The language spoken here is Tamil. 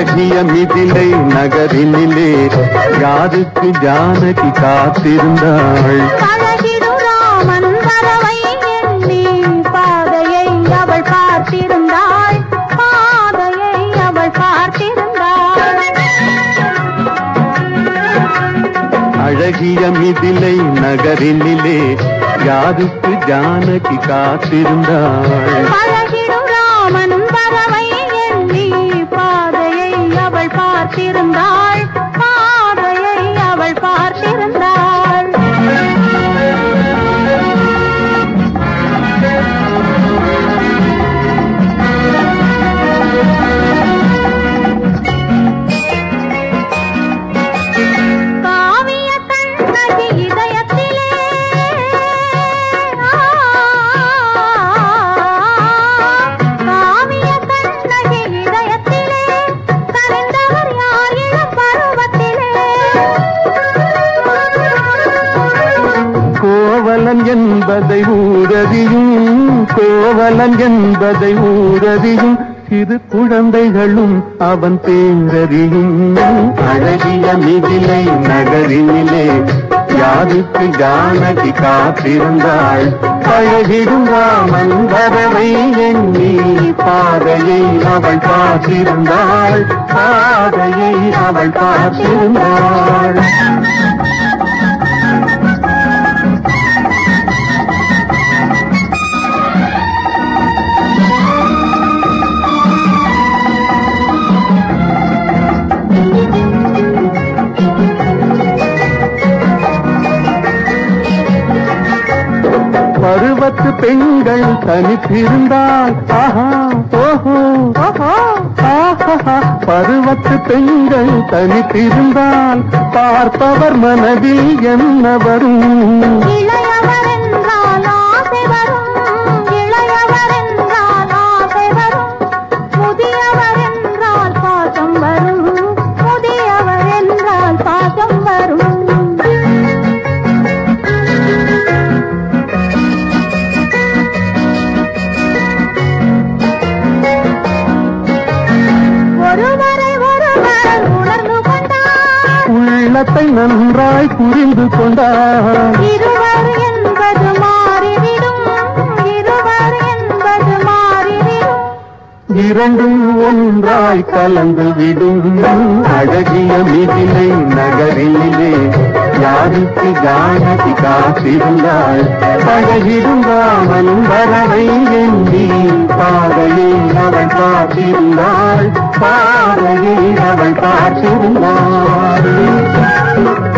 அழகிய மிதிலை நகரினிலே யாருக்கு ஜானகி காத்திருந்தாள். பழகிடும் ராமன் வரவை எண்ணி பாதையை அவள் பார்த்திருந்தாள். பாதையை அவள் பார்த்திருந்தாள். அழகிய மிதிலை நகரினிலே யாருக்கு ஜானகி காத்திருந்தாள். பழகிடும் ராமன் வரவை எண்ணி பாதையை அவள் பார்த்திருந்தாள். பாதையை அவள் பார்த்திருந்தாள். காவிய கண்ணகி இதயத்திலே காவிய கண்ணகி இதயத்திலே கலந்தவர் யார் இளம் பருவத்திலே. கோவலன் என்பதை ஊரறியும் கோவலன் என்பதை ஊரறியும் சிறு குழந்தைகளும் அவன் பேரறியும். அழகிய மிதிலை நகரினிலே யாருக்கு ஜானகி காத்திருந்தாள். பழகிடும் ராமன் வரவை எண்ணி பாதையை அவள் பார்த்திருந்தாள். பாதையை அவள் பார்த்திருந்தாள். பருவத்து பெண்கள் தனித்திருந்தால் ஆஹா ஓஹோ ஓஹோ ஆஹா. பருவத்து பெண்கள் தனித்திருந்தால் பார்ப்பவர் மனதில் என்ன வரும். இளையவர் என்றால் ஆசை வரும். இளையவர் என்றால் ஆசை வரும். முதியவர் என்றால் பாசம் வரும். முதியவர் என்றால் பாசம் வரும். ஒருவரை ஒருவர் உணர்ந்து கொண்டார். உள்ளத்தை நன்றாய் புரிந்து கொண்டார். இருவர் என்பது மாறிவிடும். இருவர் என்பது மாறிவிடும். இரண்டும் ஒன்றாய் கலந்து விடும். அழகிய மிதிலை நகரிலே யாருக்கு ஜானகி காத்திருந்தாள். பழகிடும் ராமன் வரவை எண்ணி பாதையை அவள் பார்த்திருந்தாள். பாதையை அவள் பார்த்திருந்தாள்.